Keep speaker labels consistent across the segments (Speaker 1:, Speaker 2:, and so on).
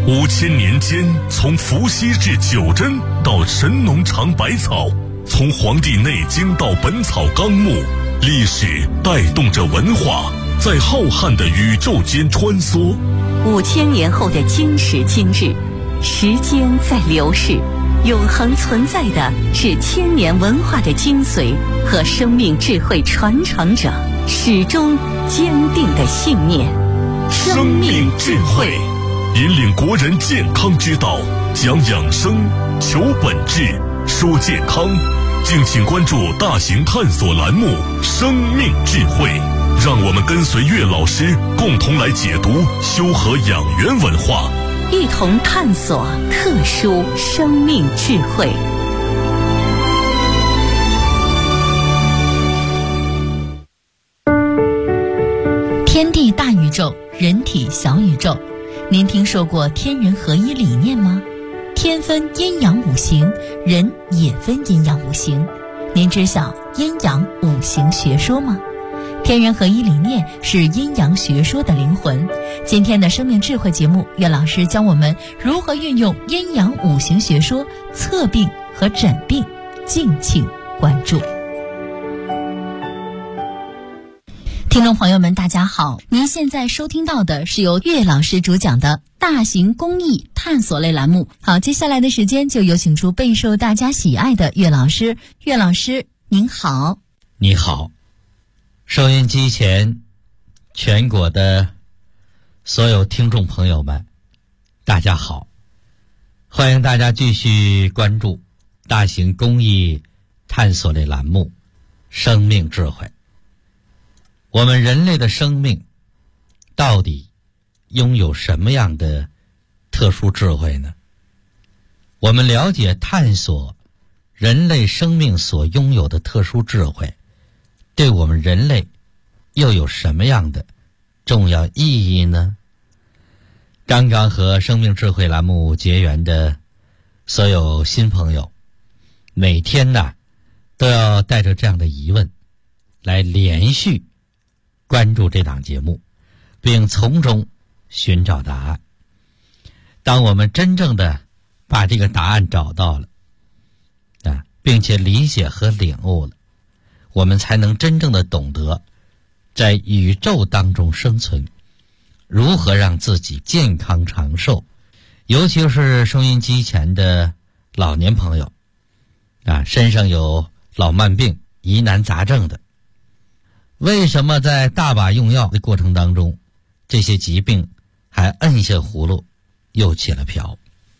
Speaker 1: 5000年间，从伏羲至九真到神农尝百草，从《黄帝内经》到《本草纲目》，历史带动着文化，在浩瀚的宇宙间穿梭。
Speaker 2: 5000年后的今时今日，时间在流逝，永恒存在的是千年文化的精髓和生命智慧传承者始终坚定的信念。
Speaker 1: 生命智慧引领国人健康之道，讲养生，求本质，说健康。敬请关注大型探索栏目《生命智慧》，让我们跟随岳老师共同来解读修和养元文化，
Speaker 2: 一同探索特殊生命智慧。
Speaker 3: 天地大宇宙，人体小宇宙。您听说过天人合一理念吗？天分阴阳五行，人也分阴阳五行。您知晓阴阳五行学说吗？天人合一理念是阴阳学说的灵魂。今天的生命智慧节目，岳老师教我们如何运用阴阳五行学说测病和诊病，敬请关注。听众朋友们大家好，您现在收听到的是由岳老师主讲的大型公益探索类栏目。好，接下来的时间就有请出备受大家喜爱的岳老师。岳老师您好。
Speaker 4: 你好，收音机前全国的所有听众朋友们大家好，欢迎大家继续关注大型公益探索类栏目生命智慧。我们人类的生命到底拥有什么样的特殊智慧呢？我们了解探索人类生命所拥有的特殊智慧，对我们人类又有什么样的重要意义呢？刚刚和生命智慧栏目结缘的所有新朋友，每天呢都要带着这样的疑问来连续关注这档节目，并从中寻找答案。当我们真正的把这个答案找到了并且理解和领悟了，我们才能真正的懂得在宇宙当中生存，如何让自己健康长寿。尤其是收音机前的老年朋友身上有老慢病、疑难杂症的，为什么在大把用药的过程当中，这些疾病还摁下葫芦又起了瓢？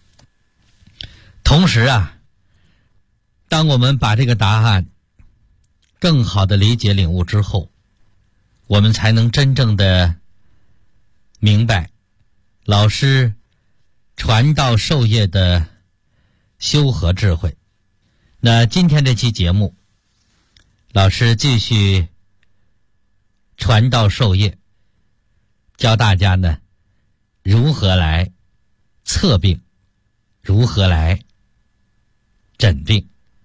Speaker 4: 同时当我们把这个答案更好的理解领悟之后，我们才能真正的明白老师传道授业的修和智慧。那今天这期节目，老师继续传道授业，教大家呢如何来测病，如何来诊病。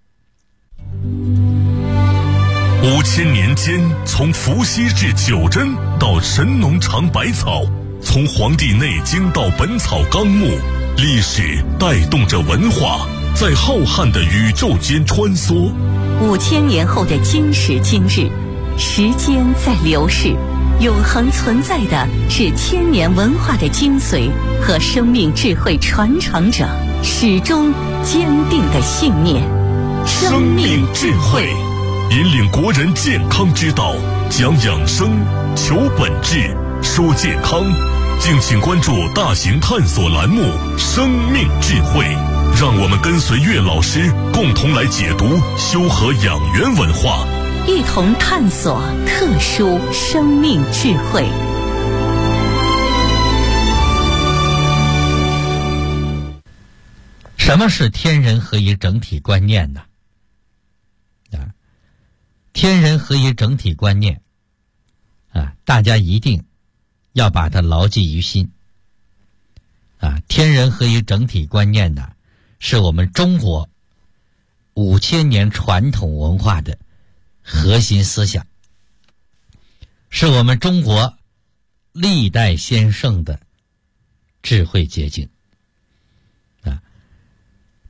Speaker 1: 5000年间，从伏羲至九真到神农尝百草，从《黄帝内经》到《本草纲目》，历史带动着文化，在浩瀚的宇宙间穿梭。
Speaker 2: 5000年后的今时今日，时间在流逝，永恒存在的是千年文化的精髓和生命智慧传承者始终坚定的信念。
Speaker 1: 生命智慧引领国人健康之道，讲养生，求本质，说健康。敬请关注大型探索栏目《生命智慧》，让我们跟随岳老师共同来解读修和养元文化，
Speaker 2: 一同探索特殊生命智慧。
Speaker 4: 什么是天人合一整体观念呢？天人合一整体观念大家一定要把它牢记于心天人合一整体观念呢，是我们中国5000年传统文化的核心思想，是我们中国历代先圣的智慧结晶。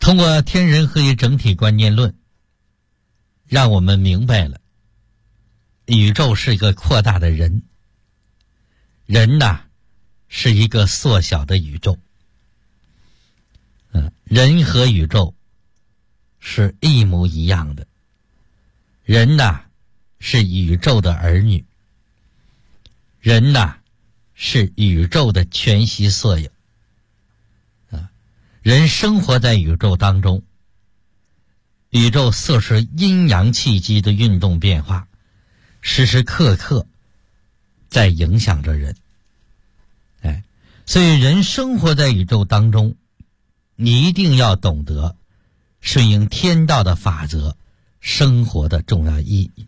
Speaker 4: 通过天人合一整体观念论，让我们明白了宇宙是一个扩大的人，人呐是一个缩小的宇宙。人和宇宙是一模一样的，人呐是宇宙的儿女，人呐是宇宙的全息缩影。人生活在宇宙当中，宇宙色是阴阳气机的运动变化，时时刻刻在影响着人。所以人生活在宇宙当中，你一定要懂得顺应天道的法则生活的重要意义。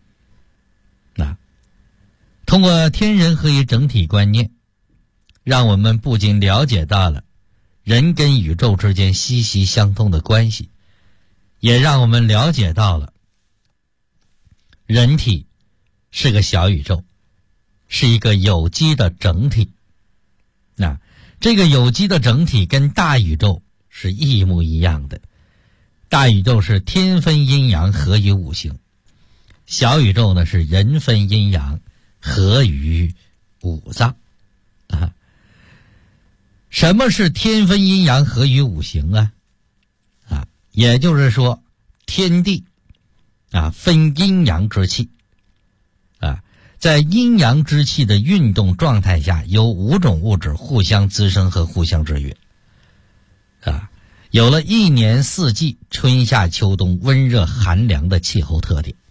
Speaker 4: 通过天人合一整体观念，让我们不仅了解到了人跟宇宙之间息息相通的关系，也让我们了解到了人体是个小宇宙，是一个有机的整体。这个有机的整体跟大宇宙是一模一样的。大宇宙是天分阴阳合于五行，小宇宙呢是人分阴阳合于五脏。什么是天分阴阳合于五行啊？也就是说天地分阴阳之气，在阴阳之气的运动状态下，有5种物质互相滋生和互相制约，有了一年四季春夏秋冬温热寒凉的气候特点。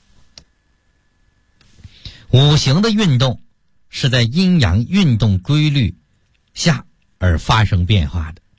Speaker 4: 五行的运动是在阴阳运动规律下而发生变化的。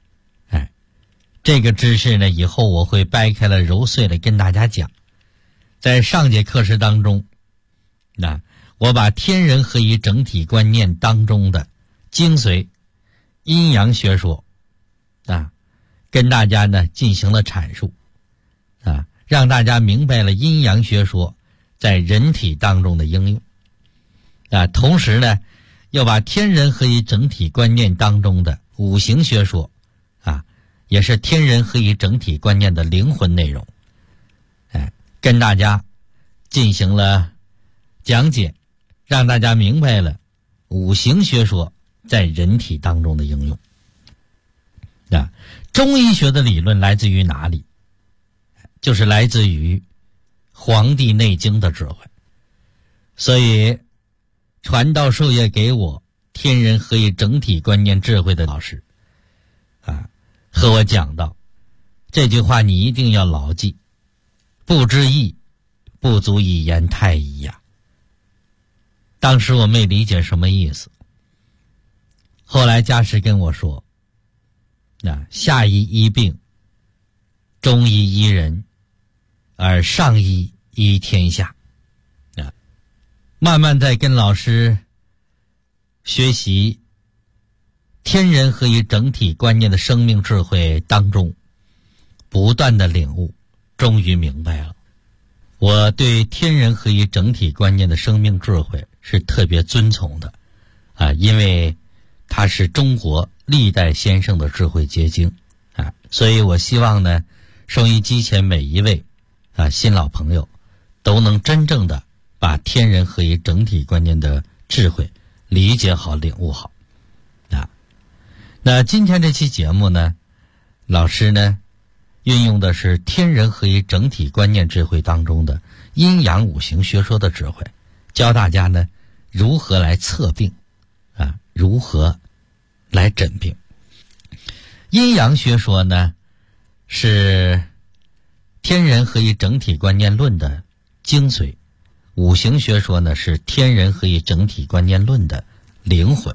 Speaker 4: 这个知识呢，以后我会掰开了揉碎了跟大家讲。在上节课时当中，我把天人合一整体观念当中的精髓阴阳学说跟大家呢进行了阐述，让大家明白了阴阳学说在人体当中的应用。同时呢，又把天人合一整体观念当中的五行学说也是天人合一整体观念的灵魂内容，跟大家进行了讲解，让大家明白了五行学说在人体当中的应用。中医学的理论来自于哪里？就是来自于《黄帝内经》的智慧。所以传道授业给我天人合一整体观念智慧的老师和我讲到这句话，你一定要牢记，不知义不足以言太医呀。当时我没理解什么意思，后来家师跟我说，下医医病，中医医人，而上医医天下。慢慢在跟老师学习天人合一整体观念的生命智慧当中，不断的领悟，终于明白了。我对天人合一整体观念的生命智慧是特别尊崇的因为它是中国历代先生的智慧结晶所以我希望呢，收音机前每一位新老朋友都能真正的把天人合一整体观念的智慧理解好、领悟好那今天这期节目呢，老师呢运用的是天人合一整体观念智慧当中的阴阳五行学说的智慧，教大家呢如何来测病如何来诊病。阴阳学说呢是天人合一整体观念论的精髓，五行学说呢是天人合一整体观念论的灵魂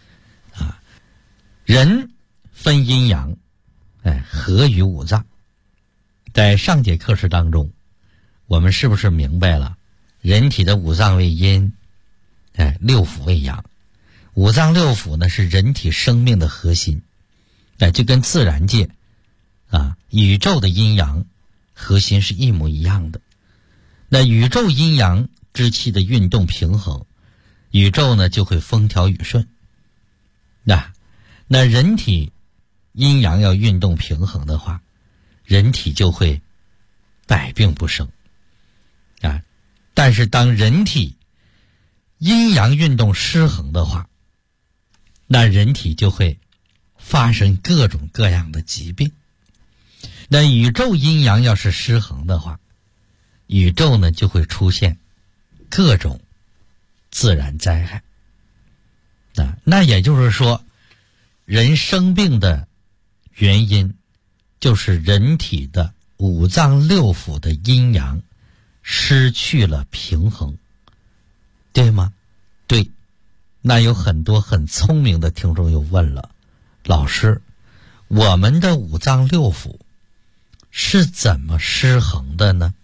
Speaker 4: 人分阴阳合于五脏。在上节课时当中，我们是不是明白了人体的五脏为阴六腑为阳？五脏六腑呢是人体生命的核心就跟自然界宇宙的阴阳核心是一模一样的。那宇宙阴阳之气的运动平衡，宇宙呢就会风调雨顺。那人体阴阳要运动平衡的话， 人体就会百病不生啊。但是当人体阴阳运动失衡的话，那人体就会发生各种各样的疾病。那宇宙阴阳要是失衡的话，宇宙呢就会出现各种自然灾害。那也就是说，人生病的原因就是人体的五脏六腑的阴阳失去了平衡，对吗？对。那有很多很聪明的听众又问了，老师，我们的五脏六腑是怎么失衡的呢？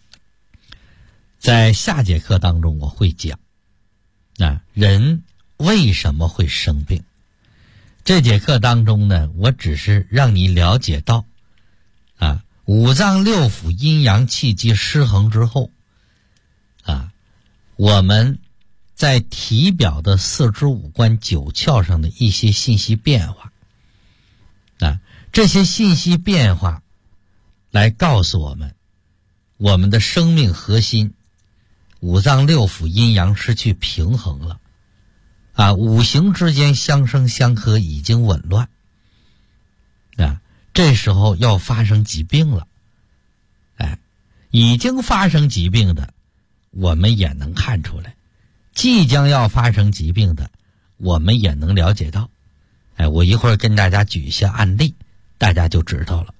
Speaker 4: 在下节课当中我会讲人为什么会生病。这节课当中呢，我只是让你了解到五脏六腑阴阳气机失衡之后我们在体表的四肢五官九窍上的一些信息变化这些信息变化来告诉我们，我们的生命核心五脏六腑阴阳失去平衡了五行之间相生相克已经紊乱这时候要发生疾病了已经发生疾病的我们也能看出来，即将要发生疾病的我们也能了解到我一会儿跟大家举一些案例，大家就知道了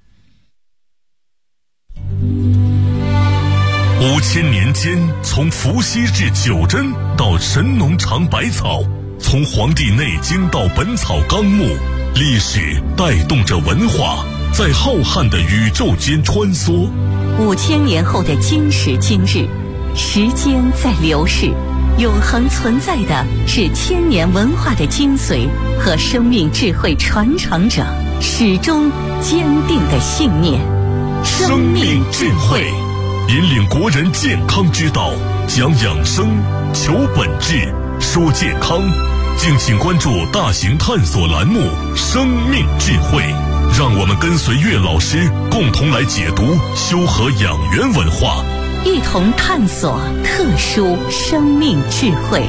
Speaker 1: 5000年间，从伏羲至九针到神农尝百草，从《黄帝内经》到《本草纲目》，历史带动着文化在浩瀚的宇宙间穿梭。
Speaker 2: 5000年后的今时今日，时间在流逝，永恒存在的是千年文化的精髓和生命智慧传承者始终坚定的信念。
Speaker 1: 生命智慧引领国人健康之道，讲养生，求本质，说健康。敬请关注大型探索栏目《生命智慧》，让我们跟随岳老师共同来解读修和养元文化，
Speaker 2: 一同探索特殊生命智慧。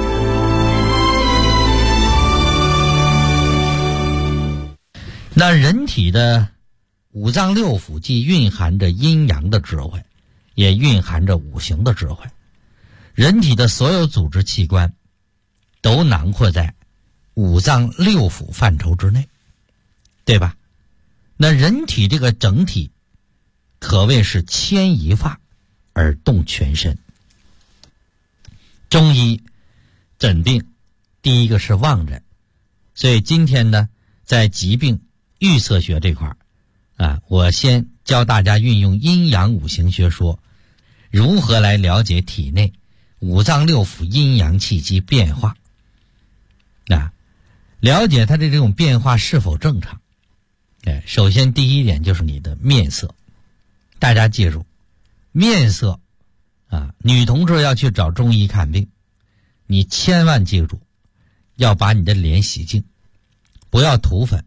Speaker 4: 那人体的五脏六腑既蕴含着阴阳的智慧，也蕴含着五行的智慧。人体的所有组织器官都囊括在五脏六腑范畴之内，对吧？那人体这个整体可谓是牵一发而动全身。中医诊病第一个是望诊，所以今天呢，在疾病预测学这块我先教大家运用阴阳五行学说，如何来了解体内五脏六腑阴阳气机变化了解它的这种变化是否正常。首先第一点就是你的面色，大家记住，面色女同志要去找中医看病，你千万记住要把你的脸洗净，不要涂粉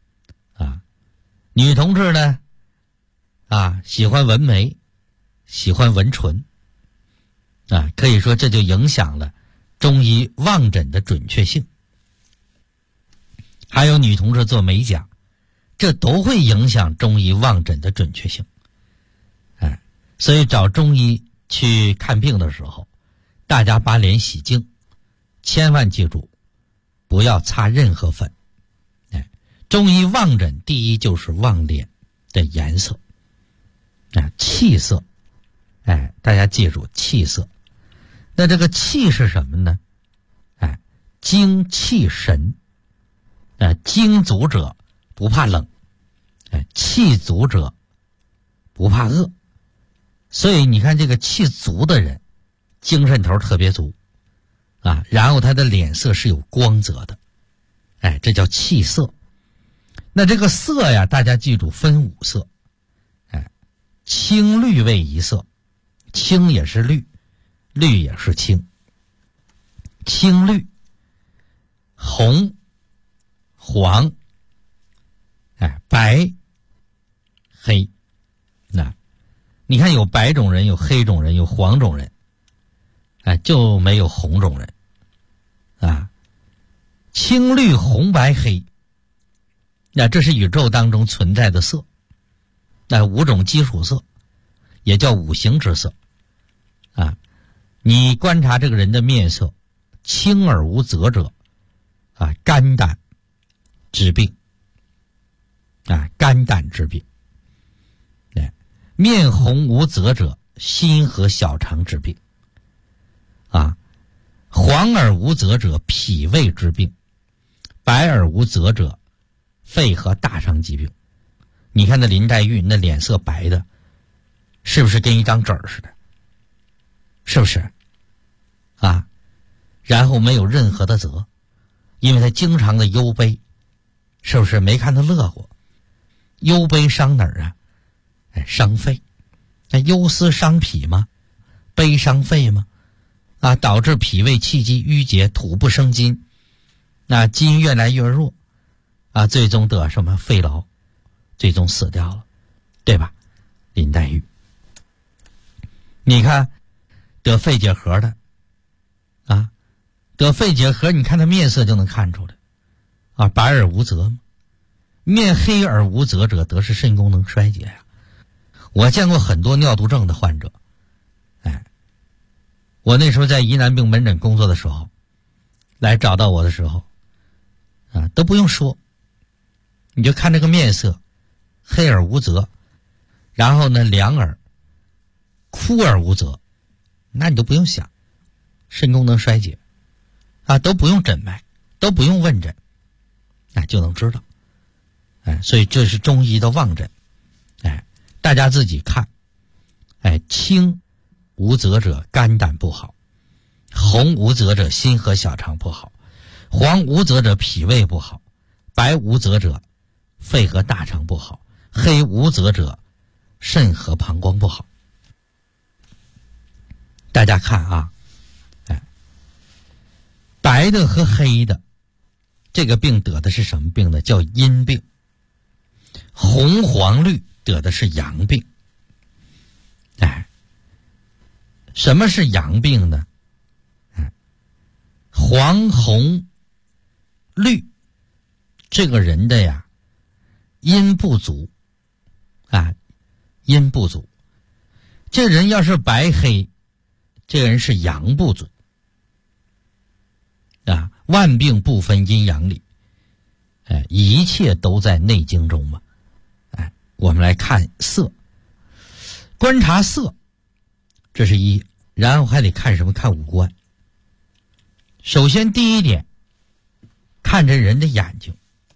Speaker 4: 女同志呢喜欢纹眉，喜欢纹唇可以说这就影响了中医望诊的准确性。还有女同志做美甲，这都会影响中医望诊的准确性所以找中医去看病的时候，大家把脸洗净，千万记住不要擦任何粉中医望诊第一就是望脸的颜色气色大家记住气色。那这个气是什么呢？精气神精足者不怕冷气足者不怕饿。所以你看这个气足的人精神头特别足然后他的脸色是有光泽的这叫气色。那这个色呀，大家记住分五色青绿为一色，青也是绿，绿也是青。青绿、红、黄白、 黑。那你看有白种人，有黑种人，有黄种人，就没有红种人啊。青绿红白黑，那这是宇宙当中存在的色，那5种基础色也叫五行之色啊。你观察这个人的面色，青而无泽者啊，肝胆之病啊，肝胆之病。面红无泽者，心和小肠之病啊。黄而无泽者，脾胃之病；白而无泽者，肺和大肠疾病。你看那林黛玉那脸色白的，是不是跟一张纸似的？是不是啊？然后没有任何的泽，因为他经常的忧悲，是不是？没看他乐过。忧悲伤哪儿啊？伤肺。那忧思伤脾吗？悲伤肺吗？啊，导致脾胃气机郁结，土不生金，那筋越来越弱啊，最终得什么肺痨，最终死掉了，对吧？林黛玉，你看得肺结核的啊，得肺结核，你看他面色就能看出来啊，白而无泽嘛。面黑而无泽者，得是肾功能衰竭呀。我见过很多尿毒症的患者，我那时候在疑难病门诊工作的时候，来找到我的时候啊，都不用说，你就看这个面色，黑而无泽，然后呢凉而枯而无泽，那你都不用想，肾功能衰竭啊，都不用诊脉，都不用问诊，就能知道。所以这是中医的望诊，大家自己看。青无泽者肝胆不好，红无泽者心和小肠不好，黄无泽者脾胃不好，白无泽者肺和大肠不好，黑无泽者肾和膀胱不好。大家看啊，白的和黑的这个病得的是什么病呢？叫阴病。红黄绿得的是阳病。什么是阳病呢？黄红绿这个人的呀阴不足啊，阴不足。这人要是白黑，这个人是阳不足啊。万病不分阴阳里，一切都在内经中嘛。我们来看色，观察色，这是一，然后还得看什么？看五官。首先第一点，看这人的眼睛，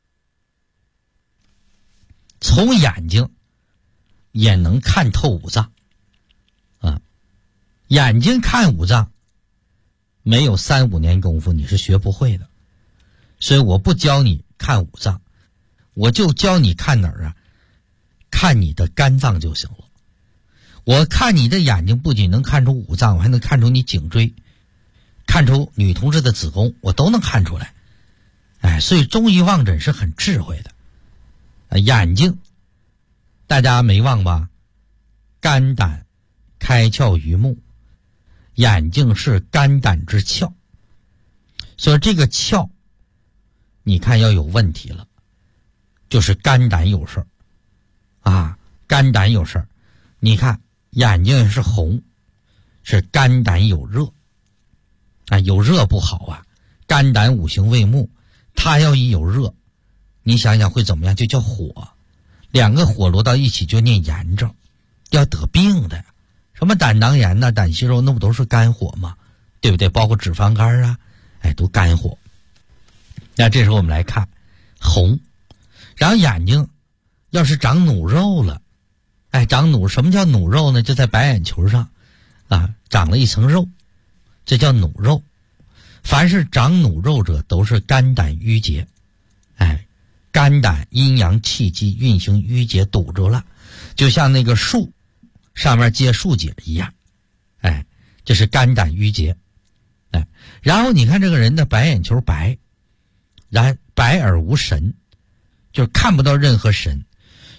Speaker 4: 从眼睛也能看透五脏啊。眼睛看五脏，没有3-5年功夫你是学不会的。所以我不教你看五脏，我就教你看哪儿啊？看你的肝脏就行了。我看你的眼睛不仅能看出五脏，我还能看出你颈椎，看出女同志的子宫，我都能看出来。所以中医望诊是很智慧的。眼睛大家没忘吧？肝胆开窍于目，眼睛是肝胆之窍。所以这个窍你看要有问题了，就是肝胆有事儿啊，肝胆有事儿。你看眼睛是红，是肝胆有热啊，有热不好啊。肝胆五行为木，它要一有热，你想想会怎么样？就叫火，两个火摞到一起就念炎症，要得病的。什么胆囊炎呐、胆息肉，那不都是肝火吗？对不对？包括脂肪肝啊，都肝火。那这时候我们来看红，然后眼睛要是长努肉了，长努，什么叫努肉呢？就在白眼球上啊，长了一层肉，这叫努肉。凡是长努肉者都是肝胆郁结，肝胆阴阳气机运行郁结堵住了，就像那个树上面结树结一样，这是肝胆郁结。然后你看这个人的白眼球白，然白而无神，就是看不到任何神。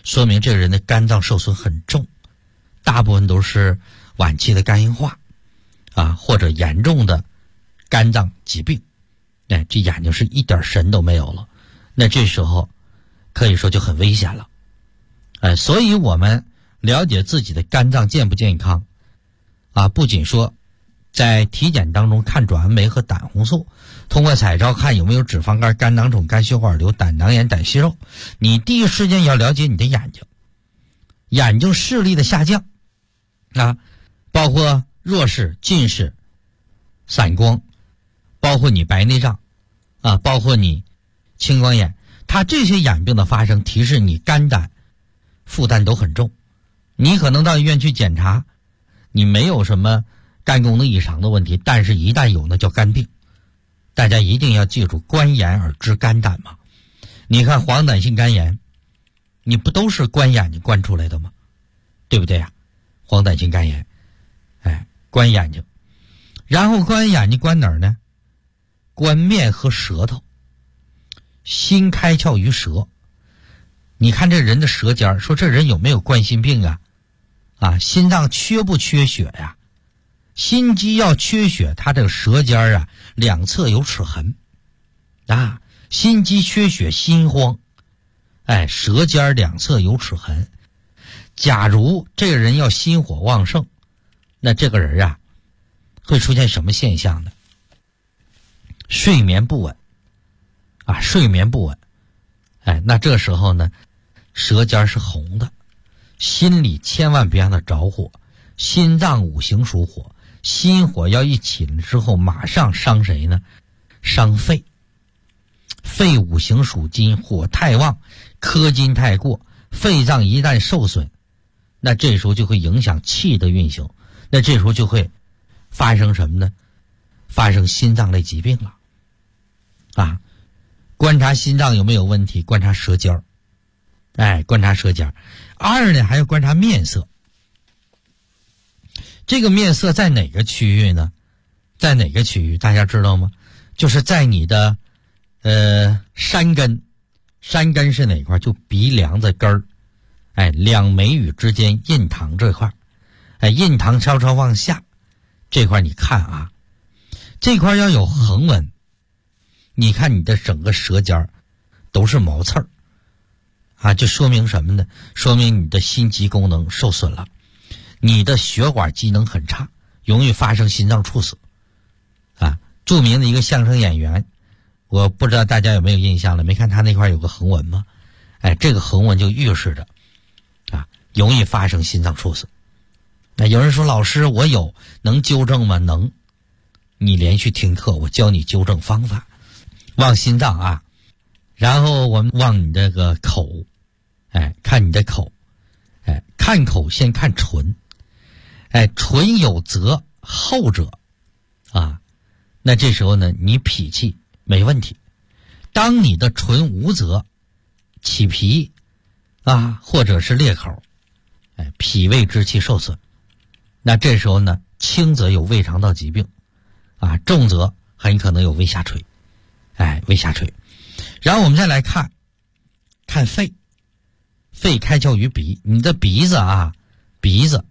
Speaker 4: 说明这个人的肝脏受损很重，大部分都是晚期的肝硬化或者严重的肝脏疾病，这眼睛是一点神都没有了，那这时候可以说就很危险了。所以我们了解自己的肝脏健不健康不仅说在体检当中看转氨酶和胆红素，通过彩超看有没有脂肪肝、肝囊肿、肝血管瘤、胆囊炎、胆息肉，你第一时间要了解你的眼睛，眼睛视力的下降包括弱视、近视、散光，包括你白内障包括你青光眼，它这些眼病的发生提示你肝胆负担都很重。你可能到医院去检查，你没有什么肝功能异常的问题，但是一旦有那叫肝病。大家一定要记住，观眼而知肝胆嘛。你看黄疸性肝炎，你不都是观眼睛观出来的吗？对不对呀？黄疸性肝炎观眼睛，然后观眼睛观哪儿呢？观面和舌头。心开窍于舌，你看这人的舌尖，说这人有没有冠心病心脏缺不缺血呀？心肌要缺血，他这个舌尖两侧有齿痕心肌缺血心慌，舌尖两侧有齿痕。假如这个人要心火旺盛，那这个人会出现什么现象呢？睡眠不稳睡眠不稳那这时候呢，舌尖是红的，心里千万别让它着火。心脏五行属火，心火要一起了之后，马上伤谁呢？伤肺。肺五行属金，火太旺，克金太过，肺脏一旦受损，那这时候就会影响气的运行，那这时候就会发生什么呢？发生心脏类疾病了观察心脏有没有问题，观察舌尖观察舌尖。二呢，还要观察面色。这个面色在哪个区域呢？在哪个区域大家知道吗？就是在你的山根。山根是哪块？就鼻梁子根儿两眉宇之间印堂这块印堂稍稍往下这块，你看这块要有横纹，你看你的整个舌尖都是毛刺就说明什么呢？说明你的心肌功能受损了，你的血管机能很差，容易发生心脏猝死著名的一个相声演员，我不知道大家有没有印象了，没看他那块有个横纹吗？这个横纹就预示着容易发生心脏猝死。那有人说，老师我有，能纠正吗？能，你连续听课，我教你纠正方法。望心脏然后我们望你这个口看你的口看口先看唇唇有泽后者那这时候呢，你脾气没问题。当你的唇无泽起皮或者是裂口脾胃之气受损，那这时候呢，轻则有胃肠道疾病重则很可能有胃下垂胃下垂。然后我们再来看肺。肺开窍于鼻，你的鼻子鼻子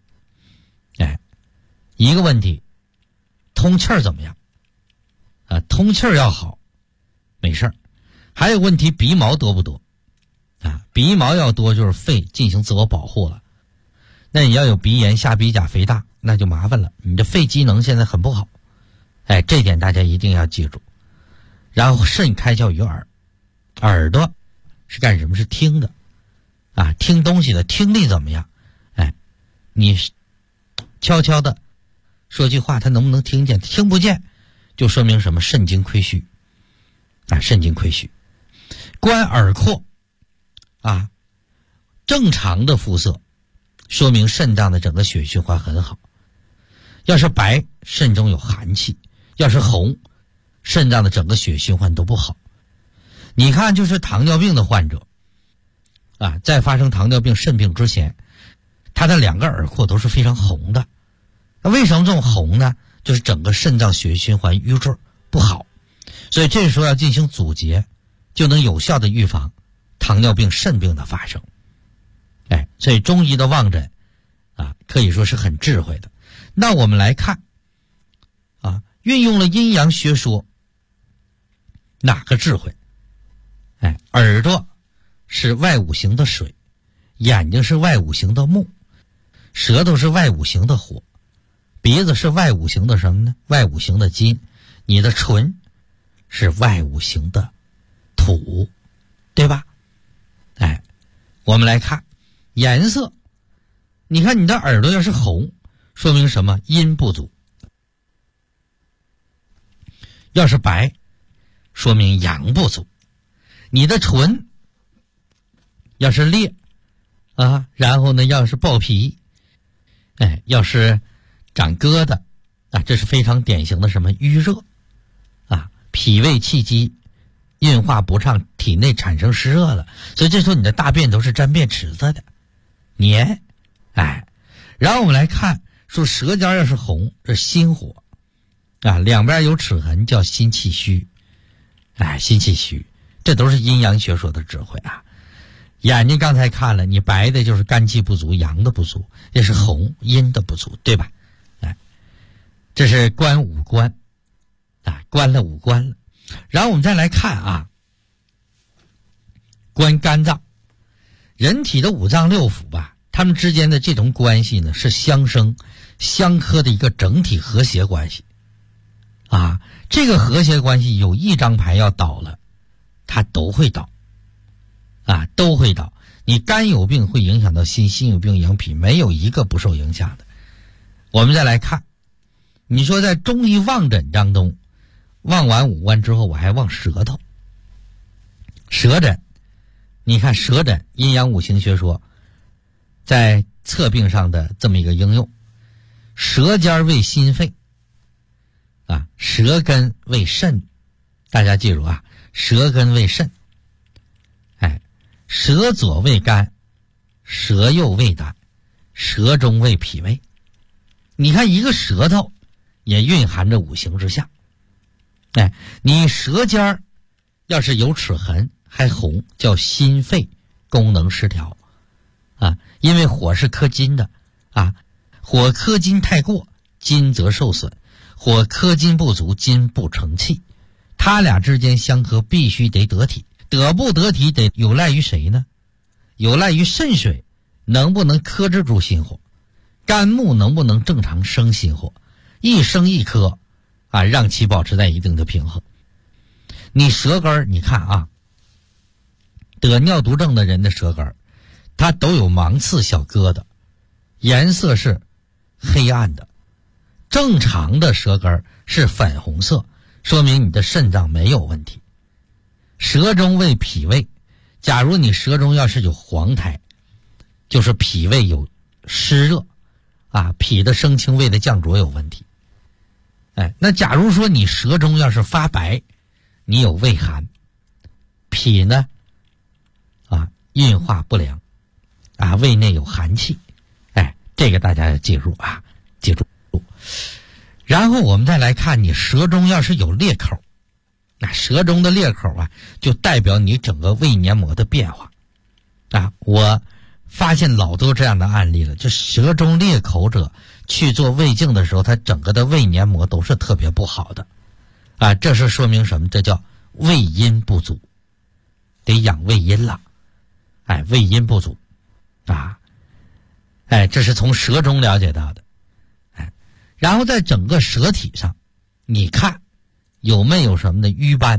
Speaker 4: 一个问题，通气儿怎么样通气儿要好没事儿。还有问题，鼻毛多不多鼻毛要多，就是肺进行自我保护了。那你要有鼻炎、下鼻甲肥大，那就麻烦了，你的肺机能现在很不好这点大家一定要记住。然后肾开窍于耳，耳朵是干什么？是听的听东西的，听力怎么样你悄悄的说句话，他能不能听见？听不见就说明什么？肾精亏虚肾精亏虚。观耳廓正常的肤色说明肾脏的整个血循环很好。要是白，肾中有寒气；要是红，肾脏的整个血循环都不好。你看，就是糖尿病的患者在发生糖尿病肾病之前，他的两个耳廓都是非常红的。那为什么这种红呢？就是整个肾脏血液循环瘀滞不好，所以这时候要进行阻截，就能有效的预防糖尿病肾病的发生所以中医的望诊可以说是很智慧的。那我们来看运用了阴阳学说哪个智慧？耳朵是外五行的水，眼睛是外五行的木，舌头是外五行的火，鼻子是外五行的什么呢？外五行的金，你的唇是外五行的土，对吧？我们来看颜色，你看你的耳朵要是红，说明什么？阴不足。要是白，说明阳不足。你的唇要是裂然后呢要是爆皮，要是长疙瘩这是非常典型的什么？淤热脾胃气机运化不畅，体内产生湿热了，所以这时候你的大便都是沾便池子的黏。然后我们来看说舌尖要是红，这心火两边有齿痕叫心气虚。心气虚，这都是阴阳学说的智慧眼睛刚才看了，你白的就是肝气不足，阳的不足，这是红阴的不足，对吧？这是观五官观了五官了。然后我们再来看观肝脏。人体的五脏六腑它们之间的这种关系呢，是相生相克的一个整体和谐关系这个和谐关系有一张牌要倒了，它都会倒都会倒。你肝有病会影响到心，心有病影响脾，没有一个不受影响的。我们再来看，你说在中医望诊当中，望完五官之后我还望舌头。舌诊，你看舌诊阴阳五行学说在测病上的这么一个应用。舌尖为心肺舌根为肾，大家记住舌根为肾。舌左为肝，舌右为胆，舌中为脾胃。你看一个舌头也蕴含着五行之象。你舌尖要是有齿痕还红，叫心肺功能失调因为火是克金的火克金太过，金则受损，火克金不足，金不成气，它俩之间相克必须得得体，得不得体得有赖于谁呢？有赖于肾水能不能克制住心火，肝木能不能正常生心火，一生一克让其保持在一定的平衡。你舌根你看得尿毒症的人的舌根它都有芒刺小疙瘩，颜色是黑暗的。正常的舌根是粉红色，说明你的肾脏没有问题。舌中为脾胃，假如你舌中要是有黄苔，就是脾胃有湿热脾的生清，胃的降浊有问题。那假如说你舌中要是发白，你有胃寒，脾呢运化不良胃内有寒气。这个大家要记住记住。然后我们再来看，你舌中要是有裂口，那舌中的裂口就代表你整个胃黏膜的变化我发现老多这样的案例了，就舌中裂口者去做胃镜的时候，他整个的胃黏膜都是特别不好的这是说明什么？这叫胃阴不足，得养胃阴了胃阴不足这是从舌中了解到的。然后在整个舌体上，你看有没有什么的瘀斑？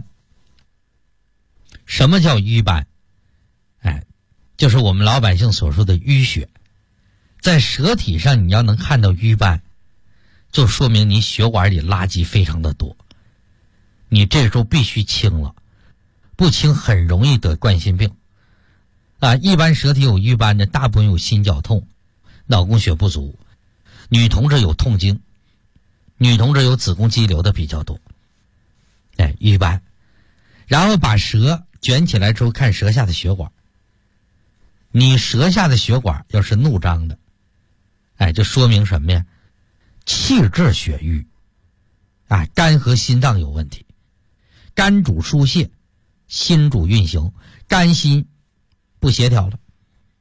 Speaker 4: 什么叫瘀斑？就是我们老百姓所说的淤血。在舌体上你要能看到瘀斑，就说明你血管里垃圾非常的多，你这时候必须清了，不清很容易得冠心病一般舌体有瘀斑的大部分有心绞痛、脑供血不足，女同志有痛经，女同志有子宫肌瘤的比较多瘀斑。然后把舌卷起来之后看舌下的血管，你舌下的血管要是怒张的这说明什么呀？气滞血瘀肝和心脏有问题。肝主疏泄，心主运行，肝心不协调了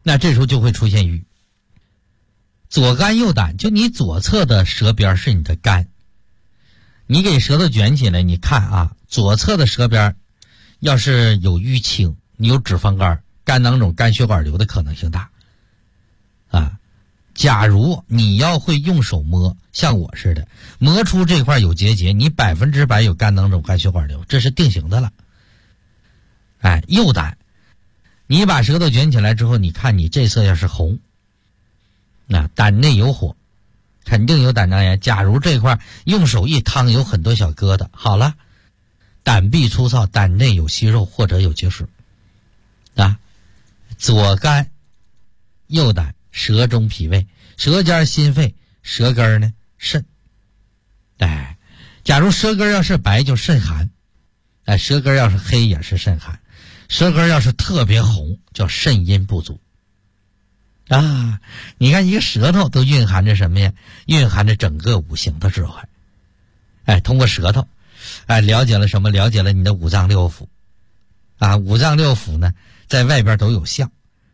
Speaker 4: 那这时候就会出现瘀。左肝右胆，就你左侧的舌边是你的肝，你给舌头卷起来，你看啊，左侧的舌边要是有淤青，你有脂肪肝、肝囊肿、肝血管瘤的可能性大啊。假如你要会用手摸，像我似的摸出这块有结节，你100%有肝囊肿、肝血管瘤，这是定型的了。哎，右胆，你把舌头卷起来之后，你看你这侧要是红，那胆内有火，肯定有胆囊炎。假如这块用手一烫，有很多小疙瘩，好了，胆壁粗糙，胆内有息肉或者有结石啊。左肝右胆，舌中脾胃，舌尖心肺，舌根呢肾。哎，假如舌根要是白就肾寒，哎，舌根要是黑也是肾寒，舌根要是特别红叫肾阴不足啊。你看一个舌头都蕴含着什么呀？蕴含着整个五行的智慧。哎，通过舌头哎，了解了什么？了解了你的五脏六腑啊。五脏六腑呢在外边都有象。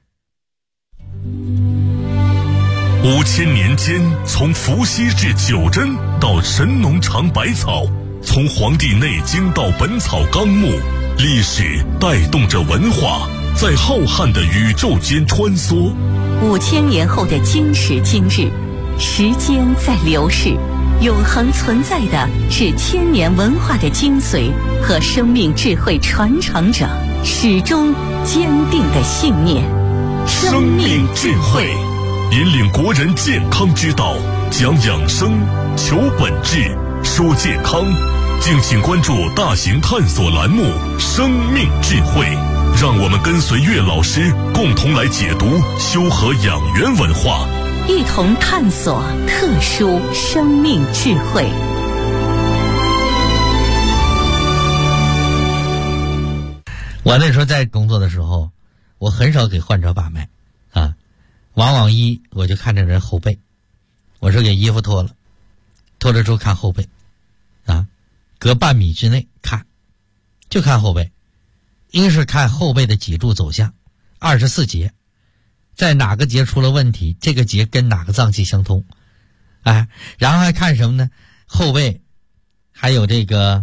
Speaker 1: 5000年间，从伏羲至九针到神农尝百草，从《黄帝内经》到《本草纲目》，历史带动着文化，在浩瀚的宇宙间穿梭。
Speaker 2: 5000年后的今时今日，时间在流逝，永恒存在的是千年文化的精髓和生命智慧传承者始终坚定的信念。
Speaker 1: 生命智慧引领国人健康之道，讲养生，求本质，说健康。敬请关注大型探索栏目《生命智慧》，让我们跟随岳老师共同来解读修和养元文化，
Speaker 2: 一同探索特殊生命智慧。
Speaker 4: 我那时候在工作的时候，我很少给患者把脉啊，往往我就看这人后背，我说给衣服脱了，脱了之后看后背啊，隔半米之内看，就看后背。一是看后背的脊柱走向，24节，在哪个节出了问题，这个节跟哪个脏器相通，哎，然后还看什么呢？后背还有这个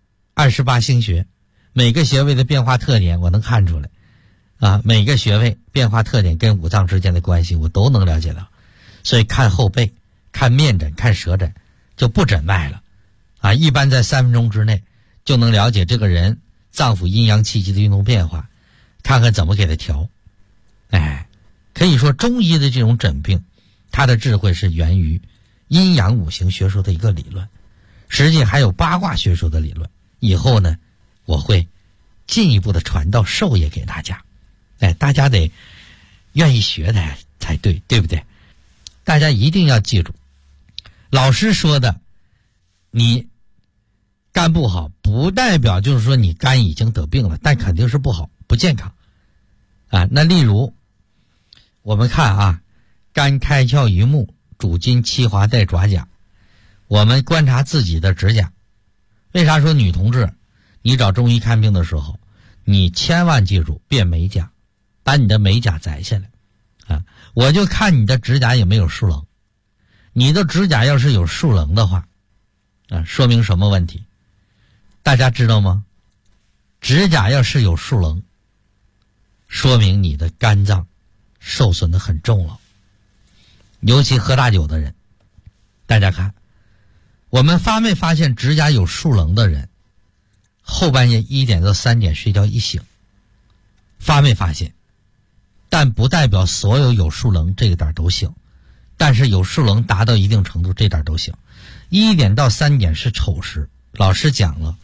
Speaker 4: 28星穴，每个穴位的变化特点我能看出来啊，每个穴位变化特点跟五脏之间的关系我都能了解到。所以看后背、看面诊、看舌诊就不诊脉了啊，一般在3分钟之内就能了解这个人脏腑阴阳气机的运动变化，看看怎么给他调。哎，可以说中医的这种诊病，它的智慧是源于阴阳五行学说的一个理论，实际还有八卦学说的理论。以后呢，我会进一步的传到授业给大家。哎，大家得愿意学的才对，对不对？大家一定要记住，老师说的，你肝不好不代表就是说你肝已经得病了，但肯定是不好不健康啊。那例如我们看啊，肝开窍于目，主筋七华带爪甲。我们观察自己的指甲，为啥说女同志你找中医看病的时候，你千万记住辨美甲，把你的美甲摘下来啊，我就看你的指甲有没有竖棱。你的指甲要是有竖棱的话啊，说明什么问题？大家知道吗？指甲要是有竖棱，说明你的肝脏受损的很重了。尤其喝大酒的人，大家看，我们发没发现指甲有竖棱的人，后半夜1点到3点睡觉一醒，发没发现？但不代表所有竖棱这个点都醒，但是有竖棱达到一定程度这点都醒。1点到3点是丑时，老师讲了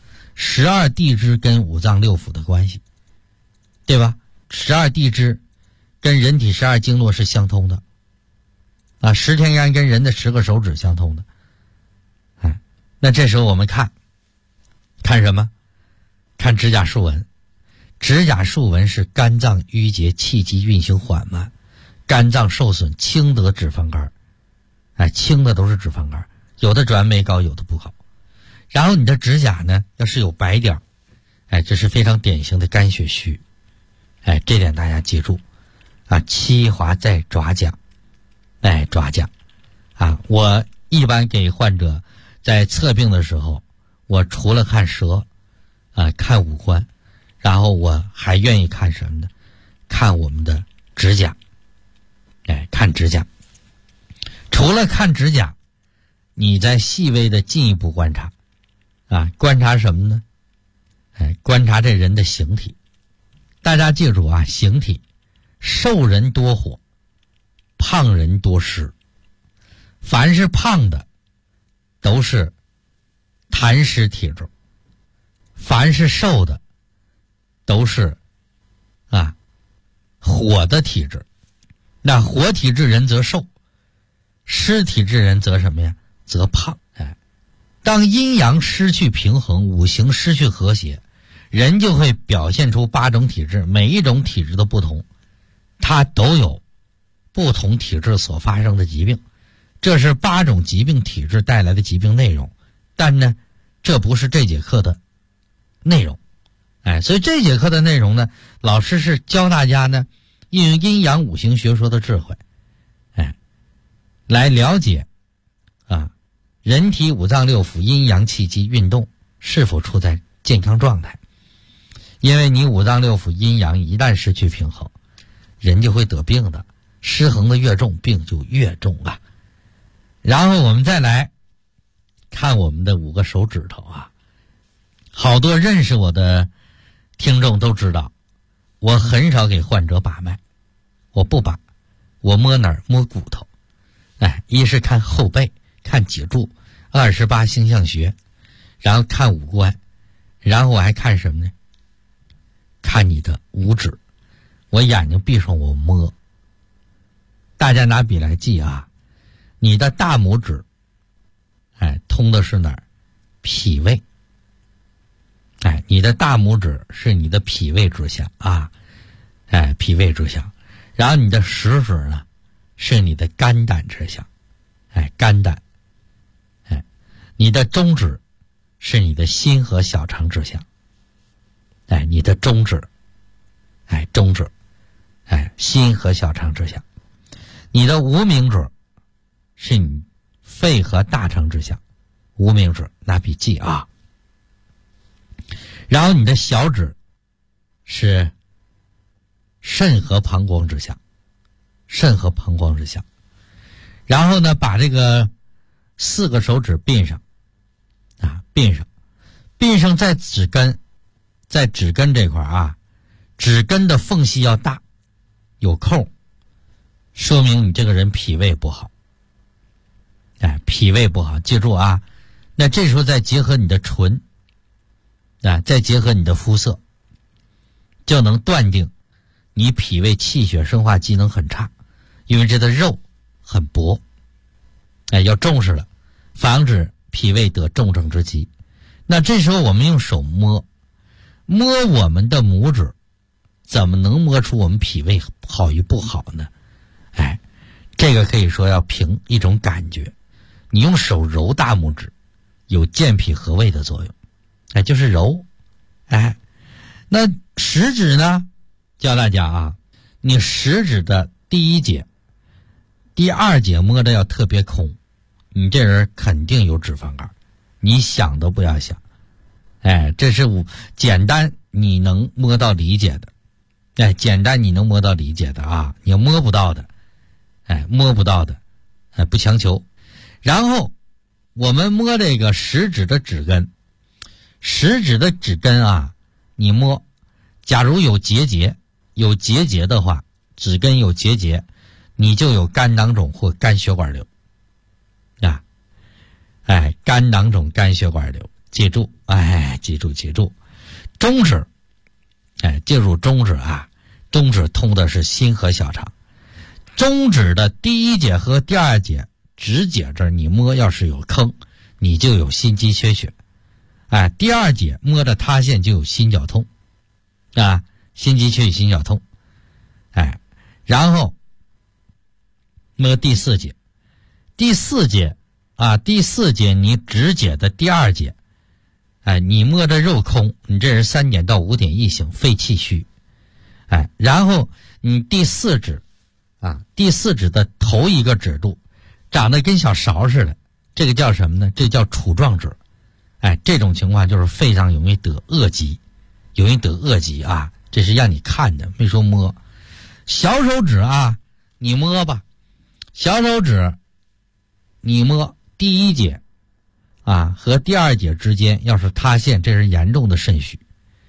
Speaker 4: 12地支跟五脏六腑的关系，对吧？12地支跟人体12经络是相通的啊，10天干跟人的10个手指相通的。哎，那这时候我们看什么？看指甲竖纹。指甲竖纹是肝脏淤结，气机运行缓慢，肝脏受损，轻得脂肪肝。哎，轻的都是脂肪肝，有的转酶高，有的不高。然后你的指甲呢，要是有白点，哎，这是非常典型的肝血虚。哎，这点大家记住七华在爪甲，爪甲我一般给患者在测病的时候，我除了看舌看五官，然后我还愿意看什么呢？看我们的指甲，看指甲。除了看指甲，你再细微的进一步观察观察什么呢？观察这人的形体。大家记住形体，瘦人多火，胖人多湿。凡是胖的都是痰湿体质，凡是瘦的都是火的体质。那火体质人则瘦，湿体质人则什么呀？则胖。当阴阳失去平衡，五行失去和谐，人就会表现出8种体质，每一种体质的不同，它都有不同体质所发生的疾病。这是8种疾病体质带来的疾病内容，但呢，这不是这节课的内容。所以这节课的内容呢，老师是教大家呢，运用阴阳五行学说的智慧，来了解人体五脏六腑阴阳气机运动是否处在健康状态。因为你五脏六腑阴阳一旦失去平衡，人就会得病的，失衡的越重，病就越重然后我们再来看我们的5个手指头好多认识我的听众都知道，我很少给患者把脉，我不把，我摸哪儿？摸骨头。一是看后背，看脊柱，28星象学，然后看五官，然后我还看什么呢？看你的五指。我眼睛闭上，我摸。大家拿笔来记你的大拇指通的是哪儿？脾胃。你的大拇指是你的脾胃之象脾胃之象。然后你的食指呢是你的肝胆之象肝胆。你的中指是你的心和小肠之象你的中指中指心和小肠之象。你的无名指是你肺和大肠之象，无名指拿笔记然后你的小指是肾和膀胱之象，肾和膀胱之象。然后呢，把这个4个手指并上并上在指根，在指根这块指根的缝隙要大，有空，说明你这个人脾胃不好。脾胃不好，记住那这时候再结合你的唇再结合你的肤色，就能断定你脾胃气血生化机能很差，因为这的肉很薄要重视了，防止脾胃得重症之疾。那这时候我们用手摸我们的拇指，怎么能摸出我们脾胃好与不好呢？这个可以说要凭一种感觉。你用手揉大拇指，有健脾和胃的作用就是揉那食指呢，教大家你食指的第1节第2节摸着要特别空，你这人肯定有脂肪肝，你想都不要想这是简单你能摸到理解的简单你能摸到理解的你摸不到的摸不到的不强求。然后我们摸这个食指的指根，食指的指根你摸，假如有结节的话，指根有结节，你就有肝囊肿或肝血管瘤肝囊肿肝血管瘤，记住记住。中指记住中指中指通的是心和小肠。中指的第1节和第2节指节这儿你摸，要是有坑，你就有心肌缺血第2节摸着塌陷就有心绞痛心肌缺血心绞痛然后摸第4节第4节你指节的第2节你摸着肉空，你这人3点到5点一醒，肺气虚然后你第四指的头一个指肚长得跟小勺似的，这个叫什么呢？这叫杵状指。这种情况就是非常容易得恶疾，啊，这是让你看的，没说摸。小手指啊，你摸吧，小手指你摸第一节啊和第二节之间要是塌陷，这是严重的肾虚，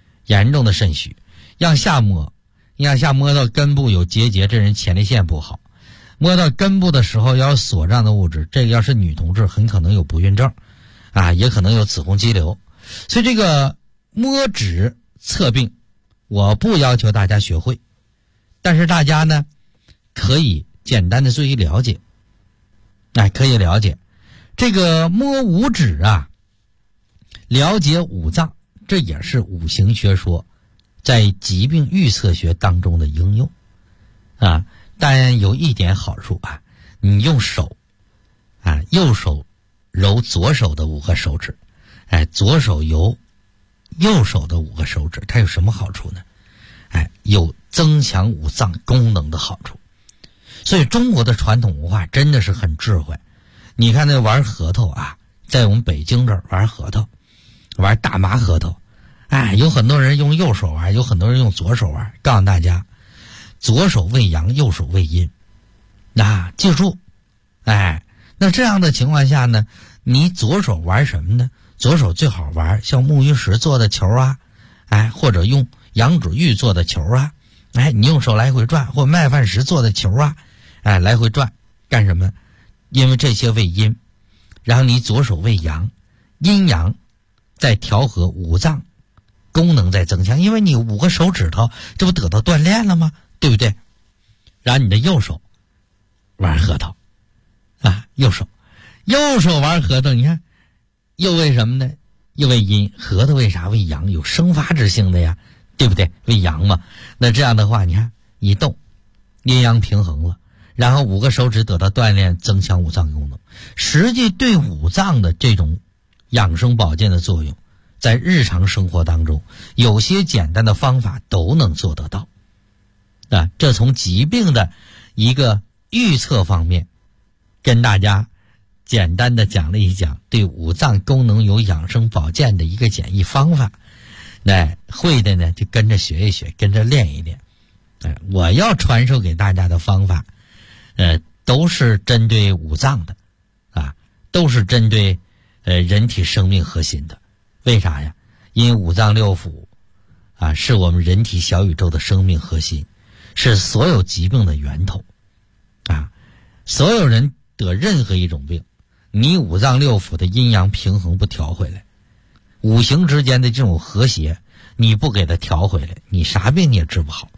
Speaker 4: 向下摸到根部有结节，这人前列腺不好。摸到根部的时候要有锁胀的物质，这个要是女同志很可能有不孕症啊，也可能有子宫肌瘤。所以这个摸指测病我不要求大家学会，但是大家呢可以简单的做一了解。可以了解这个摸五指啊，了解五脏，这也是五行学说在疾病预测学当中的应用啊。但有一点好处啊，你用手右手揉左手的5个手指，左手揉右手的5个手指，它有什么好处呢？有增强五脏功能的好处。所以中国的传统文化真的是很智慧。你看那玩核桃啊，在我们北京这儿玩核桃，玩大麻核桃，有很多人用右手玩，有很多人用左手玩。告诉大家，左手为阳，右手为阴，记住。那这样的情况下呢，你左手玩什么呢？左手最好玩像木鱼石做的球啊，或者用羊脂玉做的球啊，你用手来回转，或麦饭石做的球啊，来回转干什么？因为这些为阴，然后你左手为阳，阴阳在调和，五脏功能在增强，因为你5个手指头，这不得到锻炼了吗？对不对？然后你的右手玩核桃右手玩核桃，你看又为什么呢？又为阴，核桃为啥？为阳，有生发之性的呀，对不对？为阳嘛。那这样的话，你看一动，阴阳平衡了，然后5个手指得到锻炼，增强五脏功能。实际对五脏的这种养生保健的作用，在日常生活当中，有些简单的方法都能做得到。这从疾病的一个预测方面，跟大家简单的讲了一讲对五脏功能有养生保健的一个简易方法。会的呢就跟着学一学，跟着练一练。我要传授给大家的方法都是针对五脏的都是针对人体生命核心的。为啥呀？因为五脏六腑是我们人体小宇宙的生命核心，是所有疾病的源头所有人得任何一种病，你五脏六腑的阴阳平衡不调回来，五行之间的这种和谐你不给它调回来，你啥病你也治不好。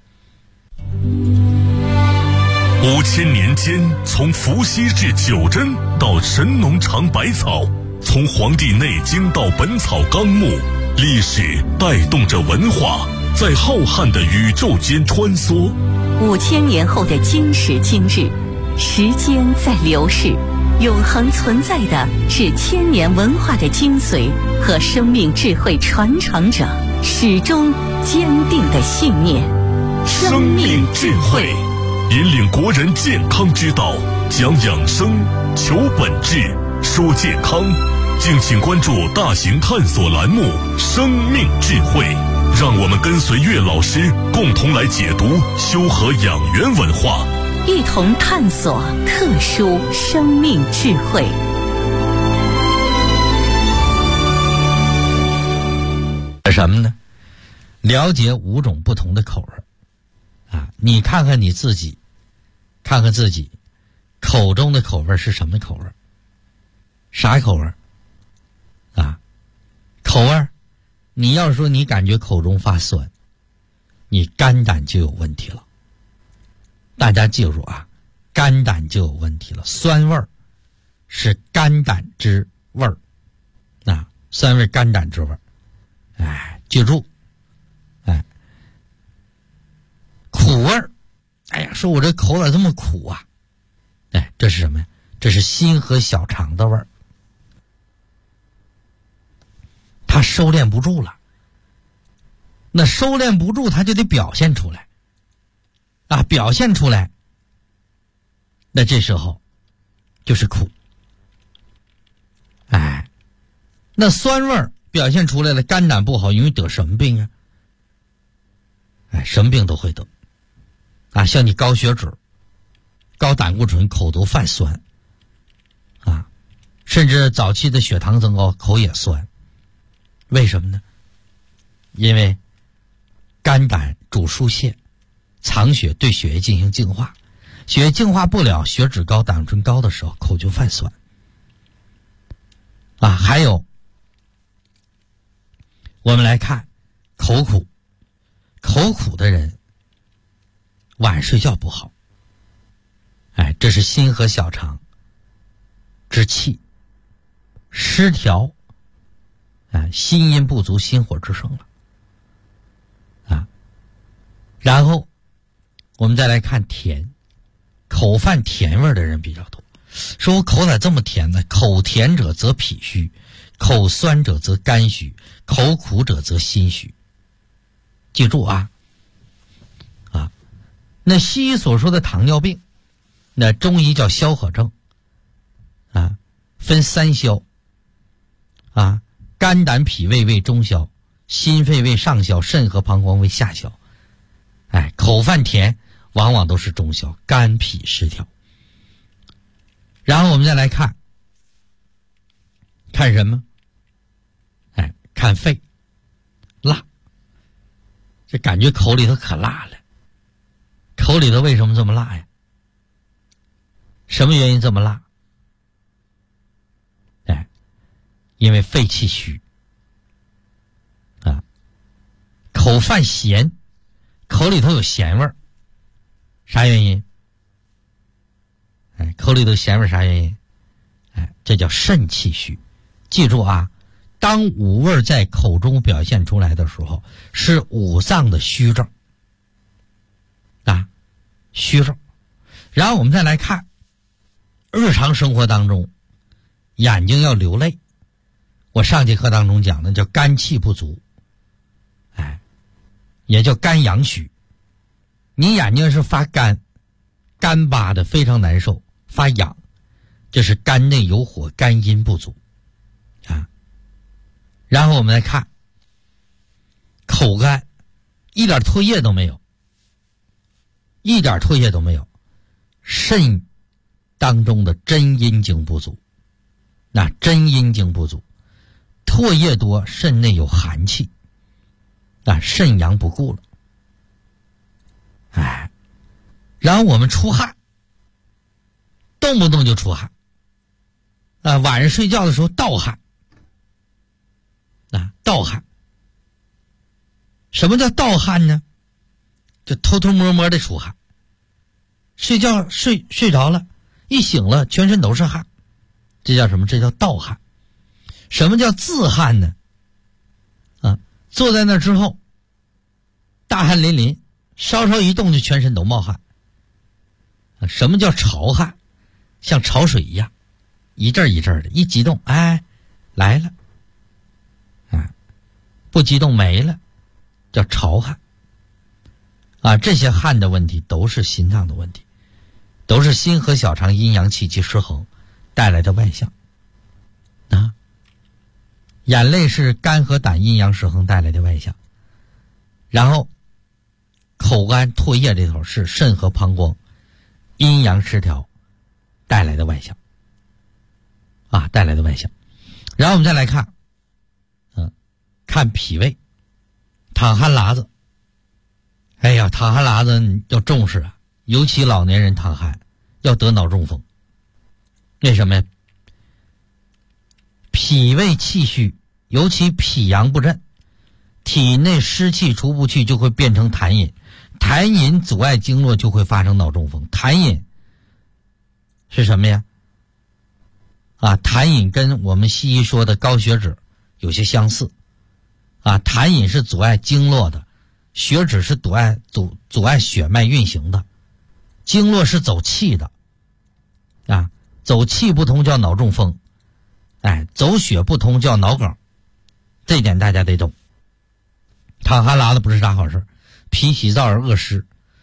Speaker 1: 5000年间，从伏羲至九针到神农尝百草，从《黄帝内经》到《本草纲目》，历史带动着文化在浩瀚的宇宙间穿梭。
Speaker 2: 5000年后的今时今日，时间在流逝，永恒存在的是千年文化的精髓和生命智慧传承者始终坚定的信念。
Speaker 1: 生命智慧引领国人健康之道，讲养生，求本质，说健康。敬请关注大型探索栏目《生命智慧》，让我们跟随岳老师共同来解读修和养元文化，
Speaker 2: 一同探索特殊生命智慧。
Speaker 4: 什么呢？了解5种不同的口味你看看你自己，看看自己口中的口味是什么口味？啥口味口味，你要说你感觉口中发酸，你肝胆就有问题了。大家记住肝胆就有问题了。酸味是肝胆之味儿酸味肝胆之味儿。记住苦味儿，说我这口咋这么苦这是什么呀？这是心和小肠的味儿，它收敛不住了。那收敛不住，它就得表现出来。 表现出来，那这时候就是苦。那酸味儿表现出来了，肝胆不好，容易得什么病啊？什么病都会得像你高血脂、高胆固醇，口都泛酸甚至早期的血糖增高，口也酸。为什么呢？因为肝胆主疏泄，藏血，对血液进行净化，血液净化不了，血脂高、胆固醇高的时候，口就泛酸还有我们来看口苦，口苦的人晚上睡觉不好，这是心和小肠之气失调，心阴不足，心火之盛了然后我们再来看甜，口泛甜味的人比较多。说我口咋这么甜呢？口甜者则脾虚，口酸者则肝虚，口苦者则心虚。记住那西医所说的糖尿病，那中医叫消渴症分三消肝胆脾胃为中消，心肺为上消，肾和膀胱为下消。口泛甜往往都是中消，肝脾失调。然后我们再来看什么？看肺，辣，这感觉口里头可辣了。口里头为什么这么辣呀？什么原因这么辣？因为肺气虚口泛咸，口里头有咸味儿，啥原因？口里头咸味啥原因？这叫肾气虚。记住当五味在口中表现出来的时候，是五脏的虚症虚症。然后我们再来看日常生活当中，眼睛要流泪。我上节课当中讲的叫肝气不足，也叫肝阳虚。你眼睛是发干巴的，非常难受，发痒，这是肝内有火，肝阴不足然后我们来看口干，一点唾液都没有，肾当中的真阴经不足。真阴经不足，唾液多，肾内有寒气肾阳不顾了然后我们出汗，动不动就出汗晚上睡觉的时候盗汗盗汗。什么叫盗汗呢？就偷偷摸摸的出汗。睡觉睡着了，一醒了全身都是汗，这叫什么？这叫盗汗。什么叫自汗呢？坐在那之后大汗淋漓，稍稍一动就全身都冒汗。什么叫潮汗？像潮水一样，一阵一阵的，一激动来了不激动没了，叫潮汗这些汗的问题都是心脏的问题，都是心和小肠阴阳气机失衡带来的外象眼泪是肝和胆阴阳失衡带来的外象，然后口干唾液这头是肾和膀胱阴阳失调带来的外象然后我们再来看看脾胃，淌汗喇子。淌汗喇子要重视尤其老年人淌汗要得脑中风。为什么呀？脾胃气虚，尤其脾阳不振，体内湿气除不去，就会变成痰饮，痰饮阻碍经络，就会发生脑中风。痰饮是什么呀？痰饮跟我们西医说的高血脂有些相似痰饮是阻碍经络的，血脂是阻碍血脉运行的，经络是走气的走气不通叫脑中风，走血不通叫脑梗，这点大家得懂。淌汗喇子不是啥好事，脾喜燥而恶湿，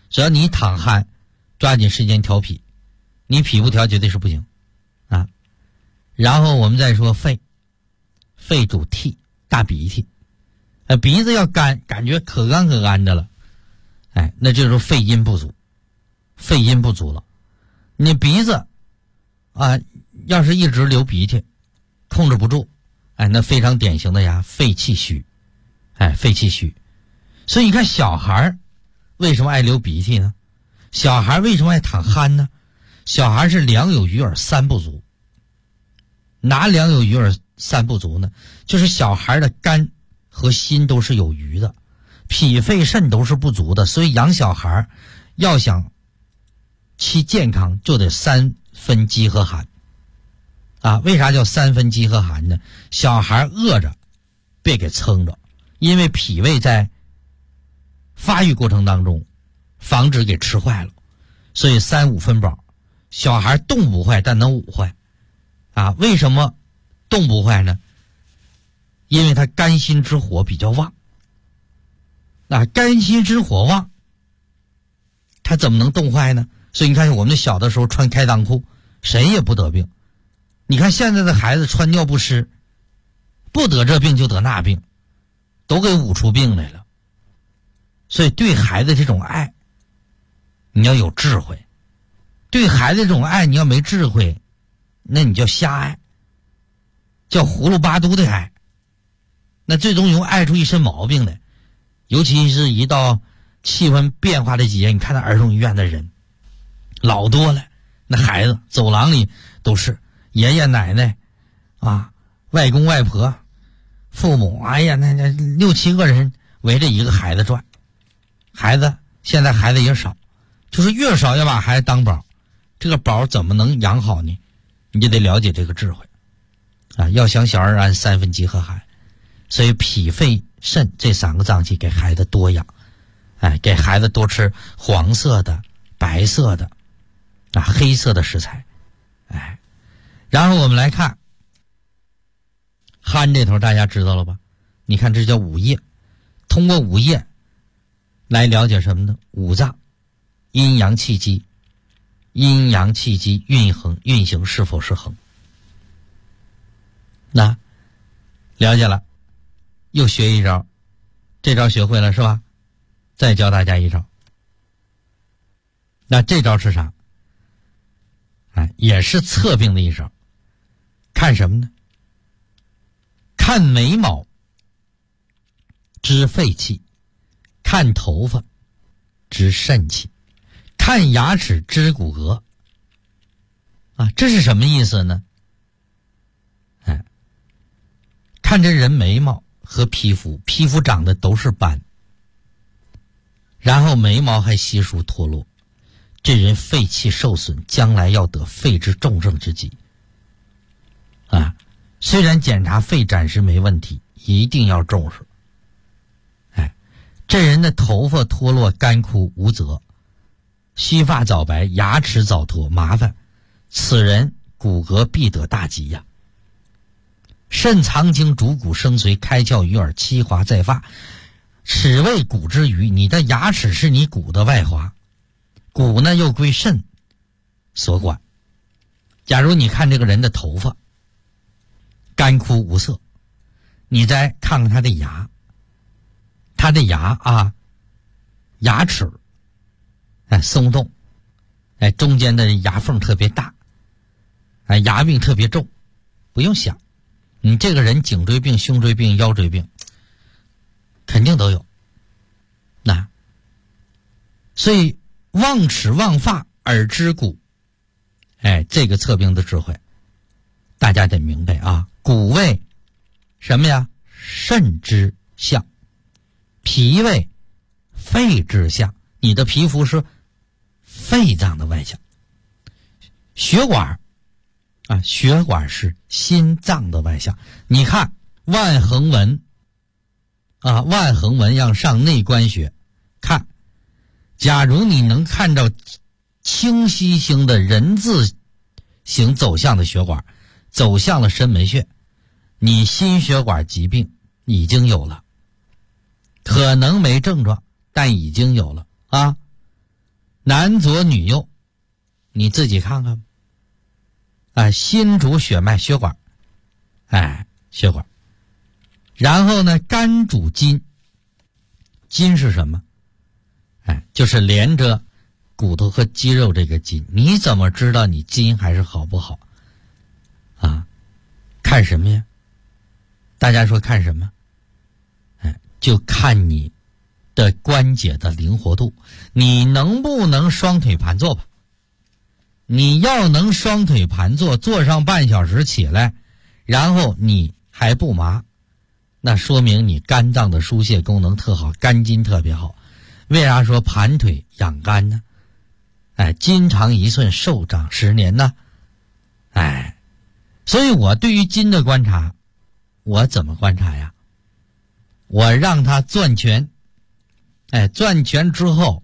Speaker 4: 只要你躺鼾，抓紧时间调脾，你脾不调绝对是不行啊。然后我们再说肺，肺主涕，大鼻涕，鼻子要干，感觉可干可干的了，那就是肺阴不足，肺阴不足了。你鼻子要是一直流鼻涕，控制不住，那非常典型的呀，肺气虚，肺气虚。所以你看小孩为什么爱流鼻涕呢？小孩为什么爱淌鼾呢？小孩是两有余而三不足。哪两有余而三不足呢？就是小孩的肝和心都是有余的，脾肺肾都是不足的，所以养小孩要想其健康，就得三分饥和寒为啥叫三分饥和寒呢？小孩饿着别给撑着，因为脾胃在发育过程当中防止给吃坏了，所以3-5分饱。小孩冻不坏，但能捂坏为什么冻不坏呢？因为他肝心之火比较旺，肝心之火旺，他怎么能冻坏呢？所以你看我们小的时候穿开裆裤，谁也不得病。你看现在的孩子穿尿不湿，不得这病就得那病，都给捂出病来了。所以对孩子这种爱，你要有智慧。对孩子这种爱，你要没智慧，那你叫瞎爱，叫葫芦巴嘟的爱，那最终容易爱出一身毛病来。尤其是一到气温变化的季节，你看那儿童医院的人老多了，那孩子走廊里都是爷爷奶奶外公外婆父母，那6-7个人围着一个孩子转。现在孩子也少，就是越少要把孩子当宝，这个宝怎么能养好呢？你就得了解这个智慧要想小儿安，三分饥和寒。所以脾肺肾这3个脏器给孩子多养，给孩子多吃黄色的、白色的黑色的食材。然后我们来看鼾这头，大家知道了吧？你看这叫五液，通过五液来了解什么呢？五脏阴阳气机，阴阳气机运行是否是恒。那了解了，又学一招，这招学会了是吧？再教大家一招。那这招是啥？也是测病的一招。看什么呢？看眉毛知肺气，看头发知肾气，看牙齿知骨骼这是什么意思呢？看这人眉毛和皮肤长的都是斑，然后眉毛还稀疏脱落，这人肺气受损，将来要得肺之重症之疾虽然检查肺暂时没问题，一定要重视。这人的头发脱落，干枯无泽，须发早白，牙齿早脱，麻烦，此人骨骼必得大疾呀。肾藏精，主骨生髓，开窍于耳，七华在发，齿为骨之余。你的牙齿是你骨的外华，骨呢又归肾所管。假如你看这个人的头发干枯无色，你再看看他的牙，牙齿松动，中间的牙缝特别大，牙病特别重，不用想，你这个人颈椎病、胸椎病、腰椎病肯定都有。所以望齿望发耳知骨，这个测病的智慧大家得明白骨为什么呀？肾之象，脾为肺之象，你的皮肤是肺脏的外象。血管血管是心脏的外象。你看万横纹万横纹要上内关穴看，假如你能看到清晰型的人字形走向的血管，走向了深门穴，你心血管疾病已经有了，可能没症状，但已经有了男左女右，你自己看看。心主血脉血管，血管。然后呢，肝主筋，筋是什么？就是连着骨头和肌肉这个筋。你怎么知道你筋还是好不好？看什么呀？大家说看什么？就看你的关节的灵活度，你能不能双腿盘坐吧？你要能双腿盘坐，坐上半小时起来，然后你还不麻，那说明你肝脏的疏泄功能特好，肝筋特别好。为啥说盘腿养肝呢？筋长1寸，寿长10年呢。所以我对于筋的观察，我怎么观察呀？我让它攥拳，攥拳之后，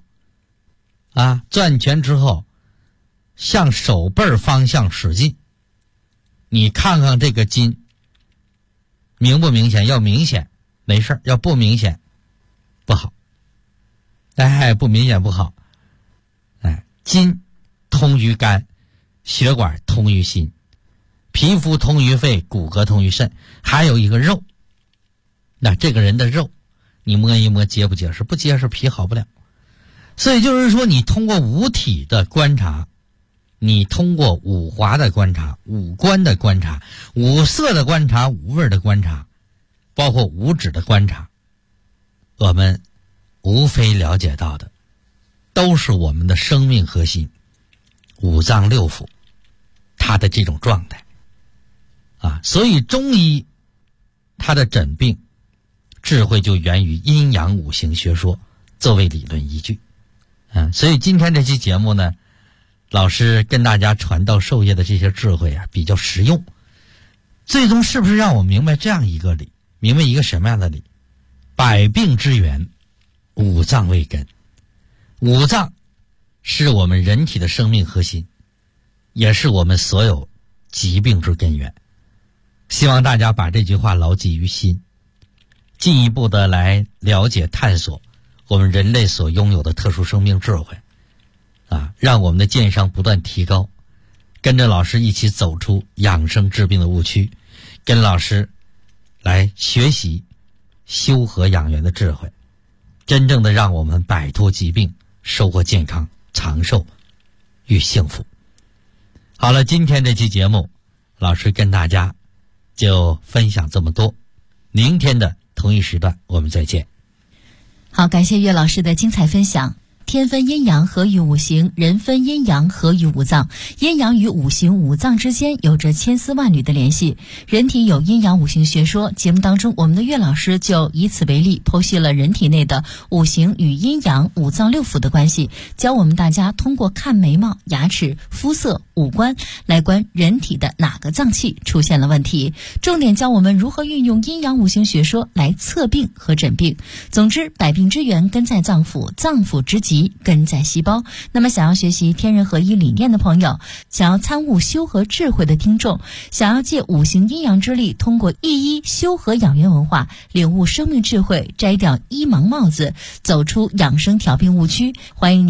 Speaker 4: 向手背方向使劲。你看看这个筋明不明显？要明显没事，要不明显不好。不明显不好。筋通于肝，血管通于心，皮肤通于肺，骨骼通于肾，还有一个肉。那这个人的肉，你摸一摸结不结实？不结实，皮好不了。所以就是说，你通过五体的观察，你通过五华的观察，五官的观察，五色的观察，五味的观察，包括五指的观察，我们无非了解到的都是我们的生命核心，五脏六腑它的这种状态所以中医它的诊病智慧就源于阴阳五行学说作为理论依据。所以今天这期节目呢，老师跟大家传道授业的这些智慧比较实用，最终是不是让我明白这样一个理？明白一个什么样的理？百病之源，五脏为根。五脏是我们人体的生命核心，也是我们所有疾病之根源。希望大家把这句话牢记于心，进一步的来了解探索我们人类所拥有的特殊生命智慧让我们的健商不断提高，跟着老师一起走出养生治病的误区，跟老师来学习修和养元的智慧，真正的让我们摆脱疾病，收获健康、长寿与幸福。好了，今天这期节目老师跟大家就分享这么多，明天的同一时段我们再见。
Speaker 3: 好，感谢岳老师的精彩分享。天分阴阳合于五行，人分阴阳合于五脏。阴阳与五行五脏之间有着千丝万缕的联系。人体有阴阳五行学说，节目当中我们的岳老师就以此为例，剖析了人体内的五行与阴阳五脏六腑的关系，教我们大家通过看眉毛、牙齿、肤色、五官来观人体的哪个脏器出现了问题，重点教我们如何运用阴阳五行学说来测病和诊病。总之，百病之源根在脏腑，脏腑之疾根在细胞。那么想要学习天人合一理念的朋友，想要参悟修和智慧的听众，想要借五行阴阳之力，通过一修和养元文化领悟生命智慧，摘掉一盲帽子，走出养生调病误区，欢迎你